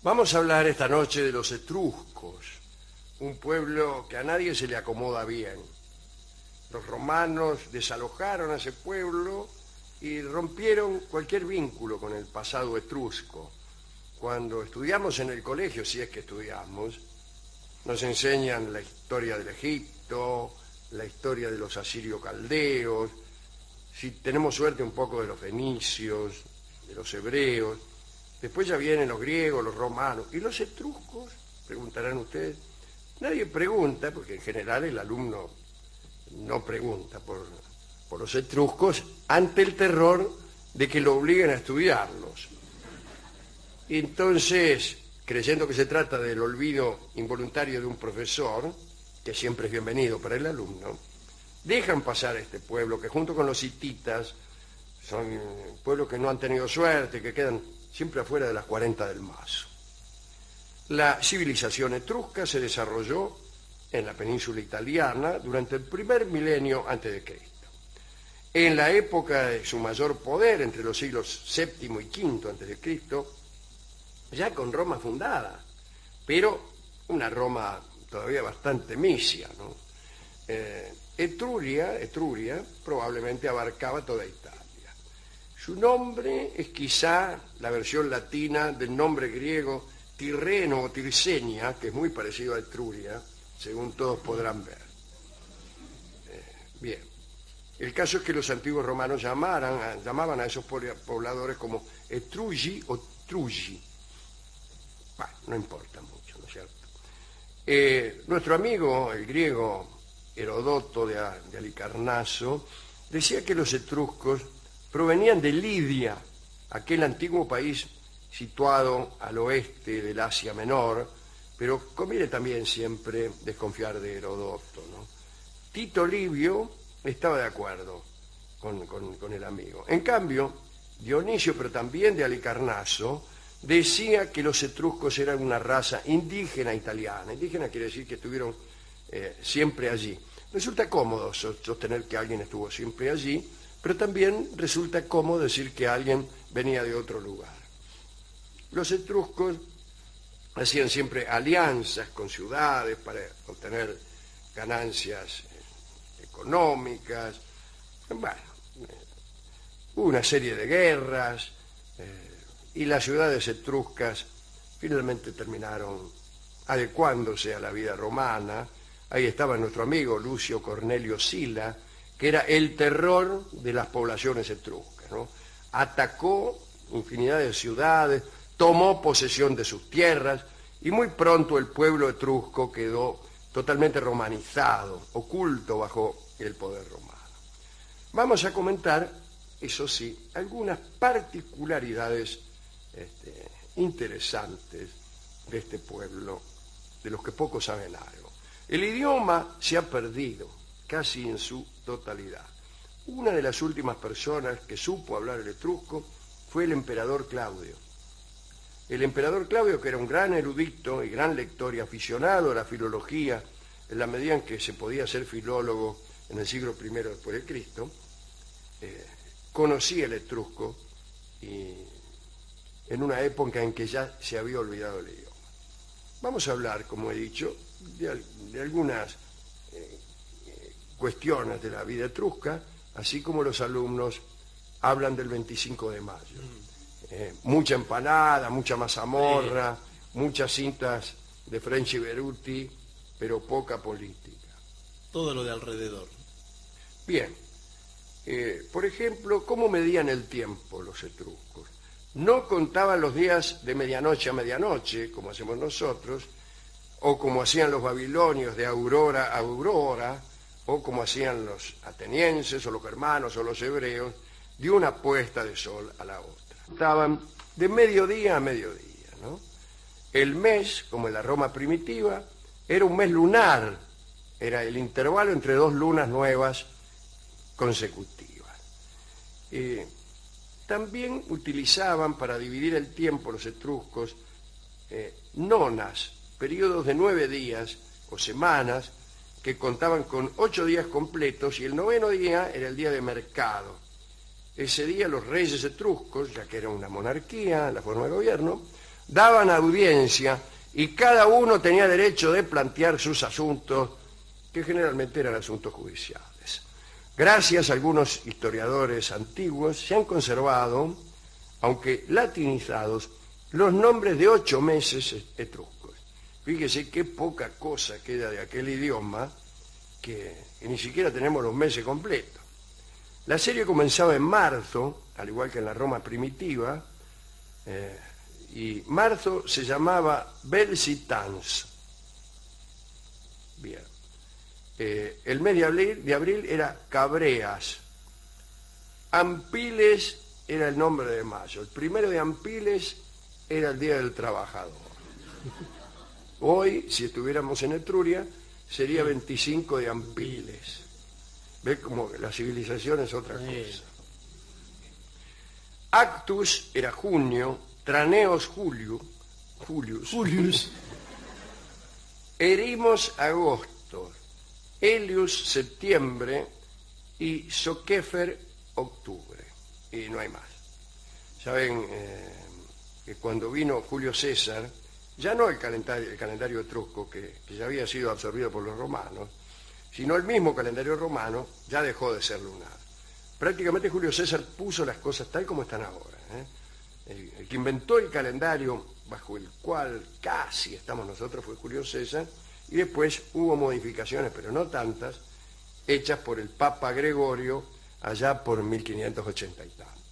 Vamos a hablar esta noche de los etruscos, un pueblo que a nadie se le acomoda bien. Los romanos desalojaron a ese pueblo y rompieron cualquier vínculo con el pasado etrusco. Cuando estudiamos en el colegio, si es que estudiamos, nos enseñan la historia del Egipto, la historia de los asirio-caldeos, si tenemos suerte un poco de los fenicios, de los hebreos. Después ya vienen los griegos, los romanos. ¿Y los etruscos? Preguntarán ustedes. Nadie pregunta, porque en general el alumno no pregunta por los etruscos ante el terror de que lo obliguen a estudiarlos. Y entonces, creyendo que se trata del olvido involuntario de un profesor, que siempre es bienvenido para el alumno, dejan pasar a este pueblo que junto con los hititas son pueblos que no han tenido suerte, que quedan siempre afuera de las 40 del mazo. La civilización etrusca se desarrolló en la península italiana durante el primer milenio antes de Cristo. En la época de su mayor poder, entre los siglos VII y V antes de Cristo, ya con Roma fundada, pero una Roma todavía bastante misia, ¿no? Etruria probablemente abarcaba toda Italia. Su nombre es quizá la versión latina del nombre griego Tirreno o Tirsenia, que es muy parecido a Etruria, según todos podrán ver. Bien. El caso es que los antiguos romanos llamaban a esos pobladores como Etrugi o Trugi. Bueno, no importa mucho, ¿no es cierto? Nuestro amigo, el griego Herodoto de Halicarnaso, decía que los etruscos provenían de Lidia, aquel antiguo país situado al oeste del Asia Menor, pero conviene también siempre desconfiar de Herodoto, ¿no? Tito Livio estaba de acuerdo con el amigo. En cambio, Dionisio, pero también de Halicarnaso, decía que los etruscos eran una raza indígena italiana. Indígena quiere decir que estuvieron siempre allí. Resulta cómodo sostener que alguien estuvo siempre allí, pero también resulta cómodo decir que alguien venía de otro lugar. Los etruscos hacían siempre alianzas con ciudades para obtener ganancias económicas. Bueno, hubo una serie de guerras y las ciudades etruscas finalmente terminaron adecuándose a la vida romana. Ahí estaba nuestro amigo Lucio Cornelio Sila, que era el terror de las poblaciones etruscas, ¿no? Atacó infinidad de ciudades, tomó posesión de sus tierras y muy pronto el pueblo etrusco quedó totalmente romanizado, oculto bajo el poder romano. Vamos a comentar, eso sí, algunas particularidades interesantes de este pueblo, de los que pocos saben algo. El idioma se ha perdido casi en su totalidad. Una de las últimas personas que supo hablar el etrusco fue el emperador Claudio. El emperador Claudio, que era un gran erudito y gran lector y aficionado a la filología, en la medida en que se podía ser filólogo en el siglo I después de Cristo, conocía el etrusco y en una época en que ya se había olvidado el idioma. Vamos a hablar, como he dicho, de algunas cuestiones de la vida etrusca, así como los alumnos hablan del 25 de mayo. Mucha empanada, mucha mazamorra, muchas cintas de French y Beruti, pero poca política. Todo lo de alrededor. Bien. Por ejemplo, ¿cómo medían el tiempo los etruscos? No contaban los días de medianoche a medianoche, como hacemos nosotros, o como hacían los babilonios de aurora a aurora, o como hacían los atenienses, o los germanos, o los hebreos, de una puesta de sol a la otra. Estaban de mediodía a mediodía, ¿no? El mes, como en la Roma primitiva, era un mes lunar, era el intervalo entre dos lunas nuevas consecutivas. También utilizaban para dividir el tiempo los etruscos nonas, periodos de 9 días o semanas que contaban con 8 días completos y el 9º día era el día de mercado. Ese día los reyes etruscos, ya que era una monarquía, la forma de gobierno, daban audiencia y cada uno tenía derecho de plantear sus asuntos, que generalmente eran asuntos judiciales. Gracias a algunos historiadores antiguos se han conservado, aunque latinizados, los nombres de 8 meses etruscos. Fíjese qué poca cosa queda de aquel idioma que ni siquiera tenemos los meses completos. La serie comenzaba en marzo, al igual que en la Roma primitiva, y marzo se llamaba Belsitans. Bien. El mes de abril era Cabreas. Ampiles era el nombre de mayo. El 1 de Ampiles era el Día del Trabajador. Hoy, si estuviéramos en Etruria, sería 25 de Ampiles. ¿Ves cómo la civilización es otra cosa? Actus era junio, Traneos Julius, Erimos agosto, Helius septiembre y Soquefer octubre. Y no hay más. Saben que cuando vino Julio César, ya no el calendario etrusco que ya había sido absorbido por los romanos, sino el mismo calendario romano ya dejó de ser lunar. Prácticamente Julio César puso las cosas tal como están ahora. El que inventó el calendario bajo el cual casi estamos nosotros fue Julio César, y después hubo modificaciones, pero no tantas, hechas por el Papa Gregorio allá por 1580 y tanto.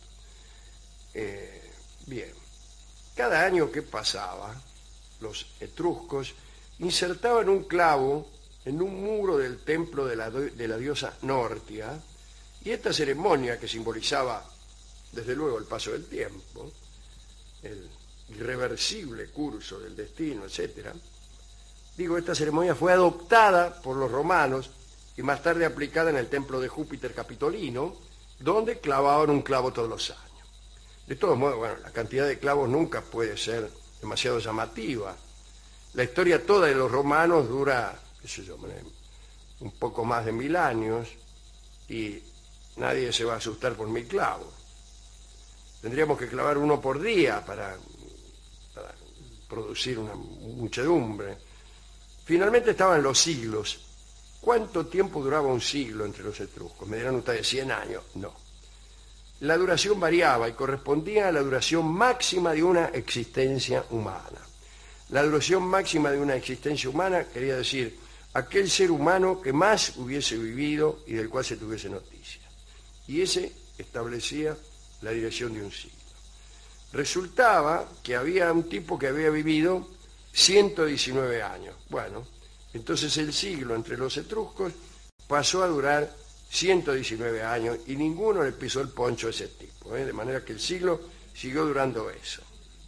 Bien, cada año que pasaba, los etruscos insertaban un clavo en un muro del templo de la diosa Nortia, y esta ceremonia, que simbolizaba desde luego el paso del tiempo, el irreversible curso del destino, etc., esta ceremonia fue adoptada por los romanos y más tarde aplicada en el templo de Júpiter Capitolino, donde clavaban un clavo todos los años. De todos modos, bueno, la cantidad de clavos nunca puede ser demasiado llamativa. La historia toda de los romanos dura, un poco más de 1000 años, y nadie se va a asustar por 1000 clavos. Tendríamos que clavar uno por día para producir una muchedumbre. Finalmente estaban los siglos. ¿Cuánto tiempo duraba un siglo entre los etruscos? ¿Me dirán ustedes 100 años? No. La duración variaba y correspondía a la duración máxima de una existencia humana. La duración máxima de una existencia humana quería decir aquel ser humano que más hubiese vivido y del cual se tuviese noticia. Y ese establecía la dirección de un siglo. Resultaba que había un tipo que había vivido 119 años. Bueno, entonces el siglo entre los etruscos pasó a durar 119 años y ninguno le pisó el poncho a ese tipo, de manera que el siglo siguió durando eso.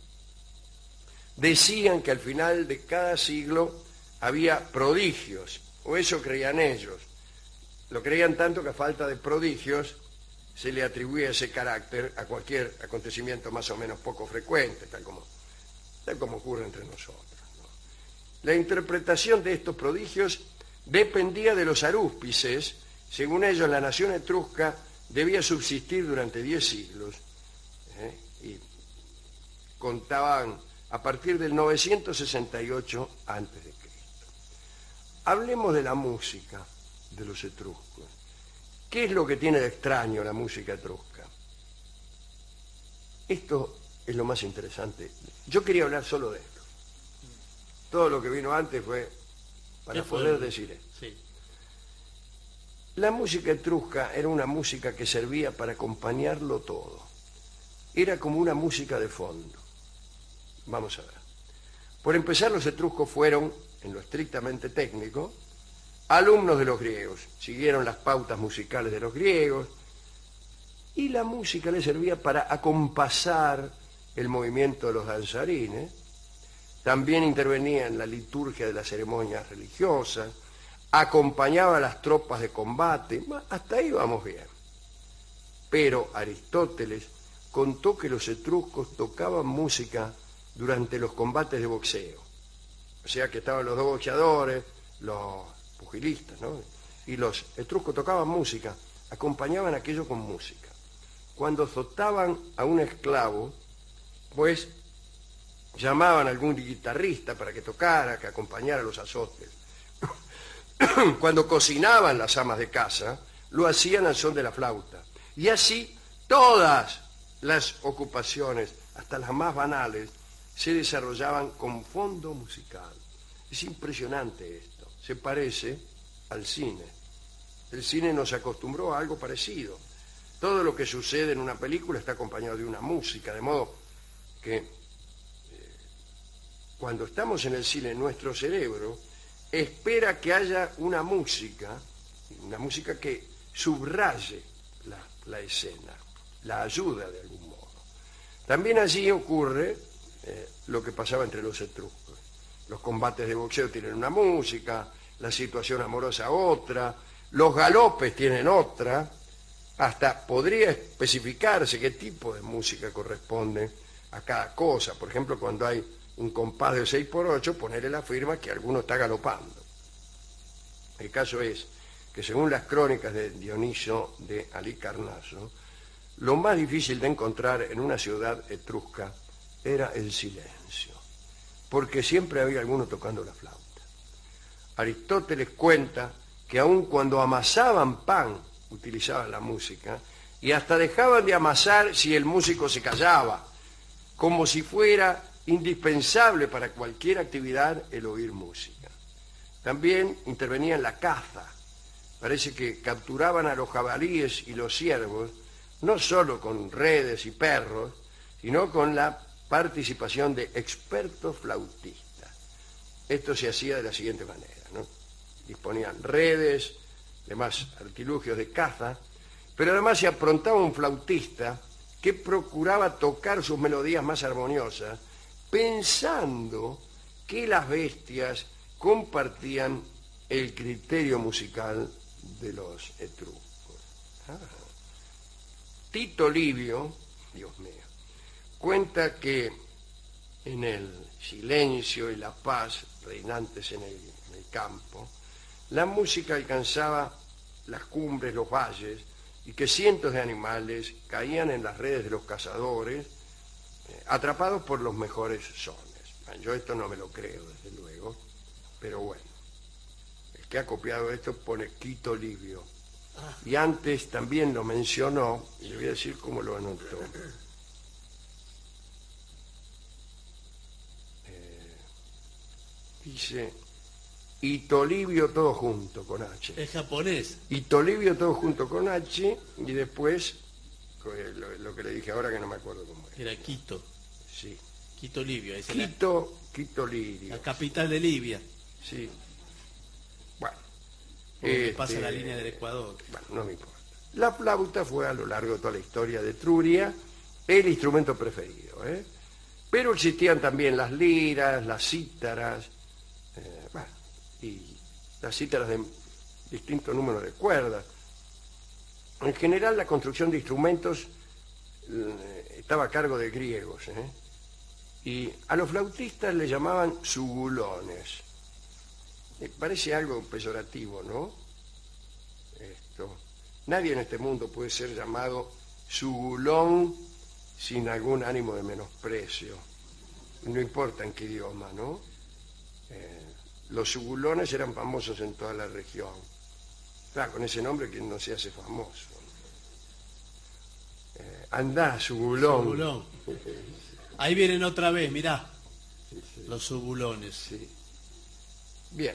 Decían que al final de cada siglo había prodigios, o eso creían ellos. Lo creían tanto que a falta de prodigios se le atribuía ese carácter a cualquier acontecimiento más o menos poco frecuente, tal como ocurre entre nosotros, ¿no? La interpretación de estos prodigios dependía de los arúspices. Según ellos, la nación etrusca debía subsistir durante 10 siglos, y contaban a partir del 968 a.C. Hablemos de la música de los etruscos. ¿Qué es lo que tiene de extraño la música etrusca? Esto es lo más interesante. Yo quería hablar solo de esto. Todo lo que vino antes fue para poder decir esto. Sí. La música etrusca era una música que servía para acompañarlo todo. Era como una música de fondo. Vamos a ver. Por empezar, los etruscos fueron, en lo estrictamente técnico, alumnos de los griegos. Siguieron las pautas musicales de los griegos y la música les servía para acompasar el movimiento de los danzarines. También intervenía en la liturgia de las ceremonias religiosas, acompañaba a las tropas de combate. Hasta ahí vamos bien. Pero Aristóteles contó que los etruscos tocaban música durante los combates de boxeo. O sea que estaban los dos boxeadores, los pugilistas, ¿no? Y los etruscos tocaban música, acompañaban aquello con música. Cuando azotaban a un esclavo, pues llamaban a algún guitarrista para que tocara, que acompañara los azotes. Cuando cocinaban las amas de casa, lo hacían al son de la flauta. Y así todas las ocupaciones, hasta las más banales, se desarrollaban con fondo musical. Es impresionante esto. Se parece al cine. El cine nos acostumbró a algo parecido. Todo lo que sucede en una película está acompañado de una música, de modo que cuando estamos en el cine, nuestro cerebro espera que haya una música que subraye la escena, la ayuda de algún modo. También allí ocurre lo que pasaba entre los etruscos. Los combates de boxeo tienen una música, la situación amorosa otra, los galopes tienen otra, hasta podría especificarse qué tipo de música corresponde a cada cosa. Por ejemplo, cuando hay un compás de 6x8, ponerle la firma que alguno está galopando. El caso es que según las crónicas de Dionisio de Halicarnaso, lo más difícil de encontrar en una ciudad etrusca era el silencio, porque siempre había alguno tocando la flauta. Aristóteles cuenta que aun cuando amasaban pan, utilizaban la música, y hasta dejaban de amasar si el músico se callaba, como si fuera indispensable para cualquier actividad el oír música. También intervenía en la caza. Parece que capturaban a los jabalíes y los ciervos, no solo con redes y perros, sino con la participación de expertos flautistas. Esto se hacía de la siguiente manera, ¿no? Disponían redes, demás artilugios de caza, pero además se aprontaba un flautista que procuraba tocar sus melodías más armoniosas, pensando que las bestias compartían el criterio musical de los etruscos. Tito Livio, Dios mío, cuenta que en el silencio y la paz reinantes en el campo, la música alcanzaba las cumbres, los valles, y que cientos de animales caían en las redes de los cazadores, atrapados por los mejores sones. Yo esto no me lo creo, desde luego, pero bueno, el que ha copiado esto pone Tito Livio, y antes también lo mencionó, y le voy a decir cómo lo anotó. Dice Ito Livio todo junto con H. Es japonés. Ito Livio todo junto con H, y después lo que le dije ahora que no me acuerdo cómo era. Era Quito. Sí. Quito Libio. Quito Livio. La capital de Libia. Sí. Bueno. Porque pasa la línea del Ecuador. Bueno, no me importa. La flauta fue a lo largo de toda la historia de Etruria el instrumento preferido, ¿eh? Pero existían también las liras, las cítaras, y las cítaras de distinto número de cuerdas. En general, la construcción de instrumentos estaba a cargo de griegos, y a los flautistas le llamaban sugulones. Parece algo peyorativo, ¿no? Esto. Nadie en este mundo puede ser llamado sugulón sin algún ánimo de menosprecio. No importa en qué idioma, ¿no? Los sugulones eran famosos en toda la región. Claro, con ese nombre que no se hace famoso. Andá, sugulón. Subulón. Ahí vienen otra vez, mirá. Sí. Los subulones. Sí. Bien.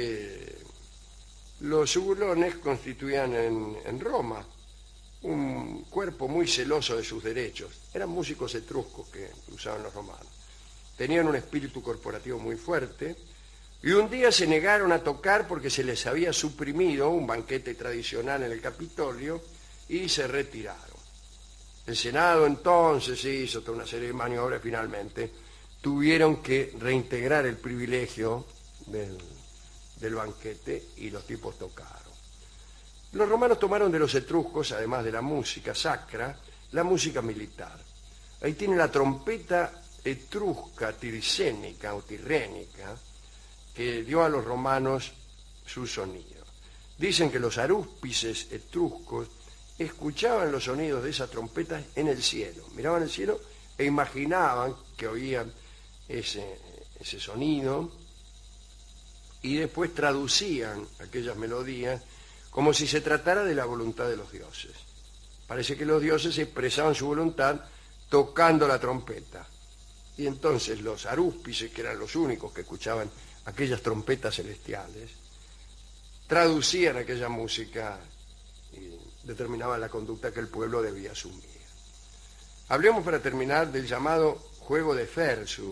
Los subulones constituían en Roma un cuerpo muy celoso de sus derechos. Eran músicos etruscos que usaban los romanos. Tenían un espíritu corporativo muy fuerte, y un día se negaron a tocar porque se les había suprimido un banquete tradicional en el Capitolio y se retiraron. El Senado entonces hizo toda una serie de maniobras y finalmente tuvieron que reintegrar el privilegio del banquete y los tipos tocaron. Los romanos tomaron de los etruscos, además de la música sacra, la música militar. Ahí tiene la trompeta etrusca, tirsénica o tirrénica, que dio a los romanos su sonido. Dicen que los arúspices etruscos escuchaban los sonidos de esas trompetas en el cielo. Miraban el cielo e imaginaban que oían ese sonido y después traducían aquellas melodías como si se tratara de la voluntad de los dioses. Parece que los dioses expresaban su voluntad tocando la trompeta. Y entonces los arúspices, que eran los únicos que escuchaban aquellas trompetas celestiales, traducían aquella música y determinaban la conducta que el pueblo debía asumir. Hablemos para terminar del llamado juego de Fersu.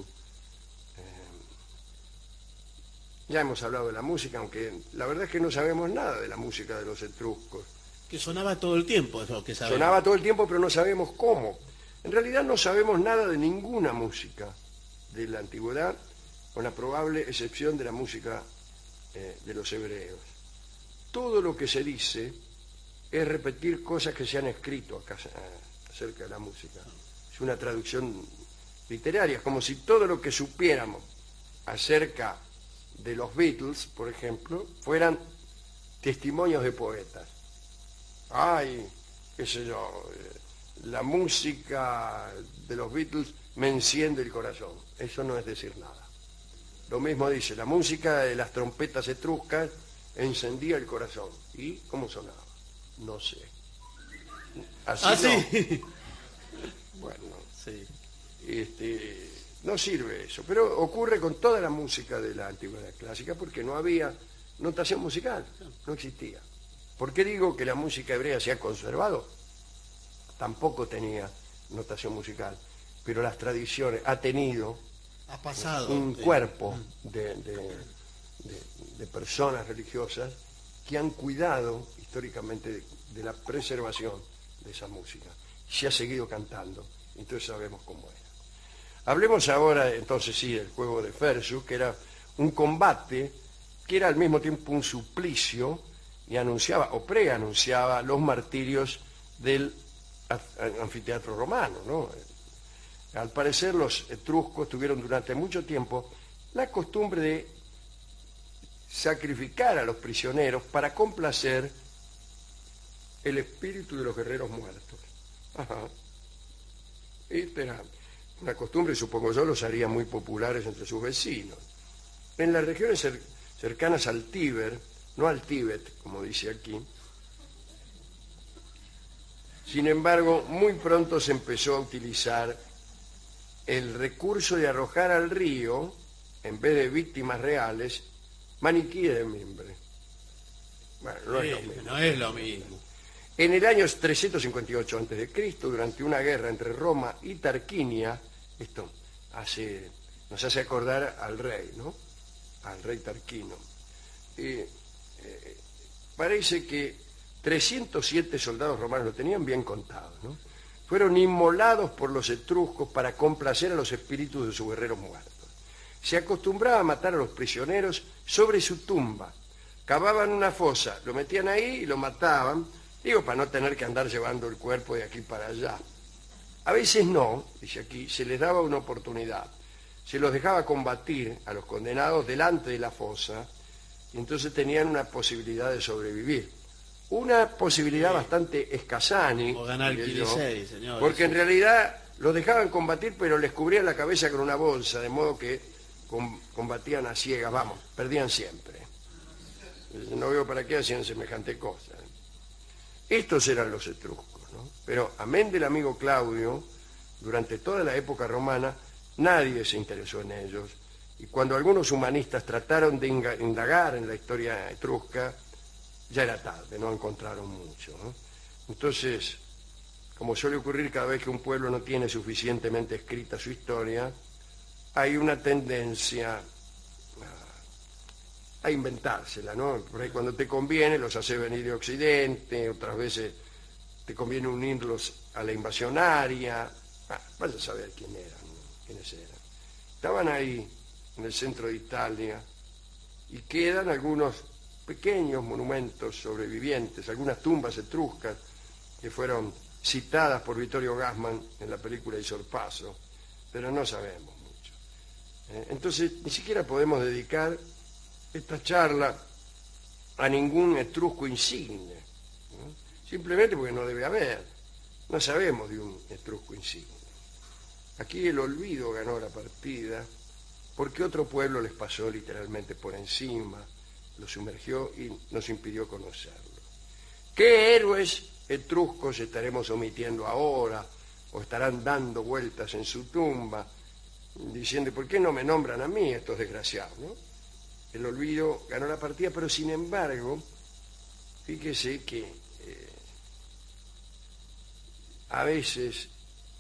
Ya hemos hablado de la música, aunque la verdad es que no sabemos nada de la música de los etruscos. Que sonaba todo el tiempo, es lo que sabemos. Sonaba todo el tiempo, pero no sabemos cómo. En realidad no sabemos nada de ninguna música de la antigüedad, con la probable excepción de la música de los hebreos. Todo lo que se dice es repetir cosas que se han escrito acá, acerca de la música. Es una traducción literaria, es como si todo lo que supiéramos acerca de los Beatles, por ejemplo, fueran testimonios de poetas. Ay, qué sé yo, la música de los Beatles me enciende el corazón. Eso no es decir nada. Lo mismo dice, la música de las trompetas etruscas encendía el corazón. ¿Y cómo sonaba? No sé. Así no. Sí. Bueno, Sí. no sirve eso. Pero ocurre con toda la música de la antigüedad clásica porque no había notación musical, no existía. ¿Por qué digo que la música hebrea se ha conservado? Tampoco tenía notación musical, pero las tradiciones ha tenido Ha pasado. un cuerpo de personas religiosas que han cuidado históricamente de la preservación de esa música. Se ha seguido cantando, entonces sabemos cómo era. Hablemos ahora, entonces sí, del juego de Fersu, que era un combate que era al mismo tiempo un suplicio y anunciaba o preanunciaba los martirios del anfiteatro romano, ¿no? Al parecer los etruscos tuvieron durante mucho tiempo la costumbre de sacrificar a los prisioneros para complacer el espíritu de los guerreros muertos. Ajá. Esta era una costumbre, supongo yo, los haría muy populares entre sus vecinos. En las regiones cercanas al Tíber, no al Tíbet, como dice aquí, sin embargo, muy pronto se empezó a utilizar el recurso de arrojar al río, en vez de víctimas reales, maniquíes de mimbre. Bueno, no es lo mismo. No es lo mismo. En el año 358 a.C., durante una guerra entre Roma y Tarquinia, esto nos hace acordar al rey, ¿no? Al rey Tarquino. Parece que 307 soldados romanos, lo tenían bien contado, ¿no?, fueron inmolados por los etruscos para complacer a los espíritus de sus guerreros muertos. Se acostumbraba a matar a los prisioneros sobre su tumba. Cavaban una fosa, lo metían ahí y lo mataban, digo, para no tener que andar llevando el cuerpo de aquí para allá. A veces no, dice aquí, se les daba una oportunidad. Se los dejaba combatir a los condenados delante de la fosa y entonces tenían una posibilidad de sobrevivir. Una posibilidad bastante escasani, O ganar el Quilisei, señor. porque en realidad los dejaban combatir, pero les cubrían la cabeza con una bolsa, de modo que combatían a ciegas, vamos, perdían siempre. No veo para qué hacían semejante cosa. Estos eran los etruscos, ¿no? Pero amén del amigo Claudio, durante toda la época romana, nadie se interesó en ellos, y cuando algunos humanistas trataron de indagar en la historia etrusca, ya era tarde, no encontraron mucho, ¿no? Entonces, como suele ocurrir cada vez que un pueblo no tiene suficientemente escrita su historia, hay una tendencia a inventársela, ¿no? Por ahí cuando te conviene los hace venir de Occidente, otras veces te conviene unirlos a la invasión aria. Vaya a saber quiénes eran. Estaban ahí en el centro de Italia y quedan algunos pequeños monumentos sobrevivientes, algunas tumbas etruscas que fueron citadas por Vittorio Gassman en la película Il Sorpasso, pero no sabemos mucho. Entonces, ni siquiera podemos dedicar esta charla a ningún etrusco insigne, ¿no? Simplemente porque no debe haber. No sabemos de un etrusco insigne. Aquí el olvido ganó la partida porque otro pueblo les pasó literalmente por encima, los sumergió y nos impidió conocerlo. ¿Qué héroes etruscos estaremos omitiendo ahora o estarán dando vueltas en su tumba diciendo ¿por qué no me nombran a mí estos desgraciados, ¿no? El olvido ganó la partida, pero sin embargo, fíjese que a veces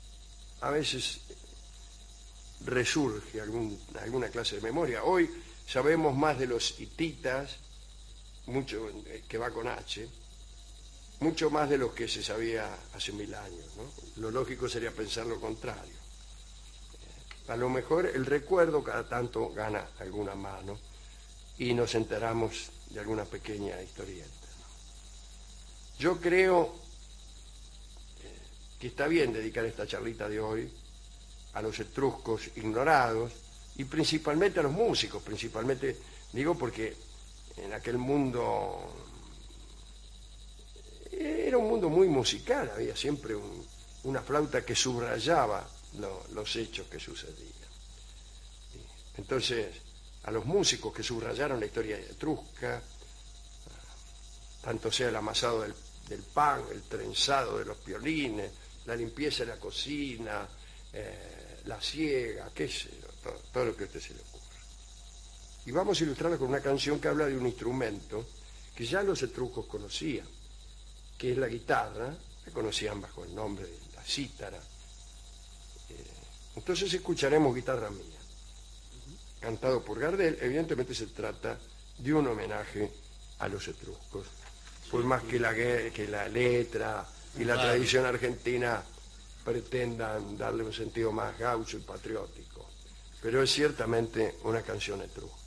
resurge alguna clase de memoria. Hoy sabemos más de los hititas, mucho que va con H, mucho más de lo que se sabía hace 1000 años, ¿no? Lo lógico sería pensar lo contrario. A lo mejor el recuerdo cada tanto gana alguna mano y nos enteramos de alguna pequeña historieta, ¿no? Yo creo que está bien dedicar esta charlita de hoy a los etruscos ignorados y principalmente a los músicos, principalmente digo porque en aquel mundo era un mundo muy musical, había siempre una flauta que subrayaba los hechos que sucedían. Entonces, a los músicos que subrayaron la historia etrusca, tanto sea el amasado del pan, el trenzado de los piolines, la limpieza de la cocina, la siega, qué sé yo, todo lo que a usted se le ocurra. Y vamos a ilustrarlo con una canción que habla de un instrumento que ya los etruscos conocían, que es la guitarra, la conocían bajo el nombre de la cítara. Entonces escucharemos Guitarra Mía, cantado por Gardel. Evidentemente se trata de un homenaje a los etruscos, por más que la letra y la tradición argentina pretendan darle un sentido más gaucho y patriótico, pero es ciertamente una canción etrusca.